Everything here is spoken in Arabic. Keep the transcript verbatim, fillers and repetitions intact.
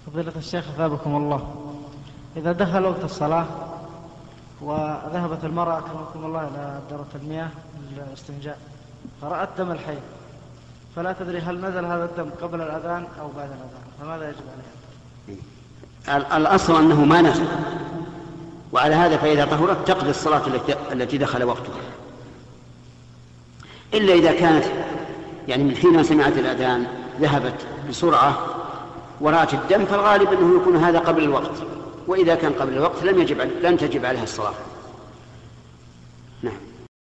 فضيلة الشيخ أثابكم الله، إذا دخل وقت الصلاة وذهبت المرأة أكرمكم الله إلى دورة المياه للاستنجاء فرأت دم الحيض، فلا تدري هل نزل هذا الدم قبل الأذان أو بعد الأذان، فماذا يجب عليها؟ الأصل أنه ما نزل، وعلى هذا فإذا طهرت تقضي الصلاة التي دخل وقتها، إلا إذا كانت يعني من حين سمعت الأذان ذهبت بسرعة ورأت الدم، فالغالب أنه يكون هذا قبل الوقت، وإذا كان قبل الوقت لم يجب لن تجب عليها الصلاة.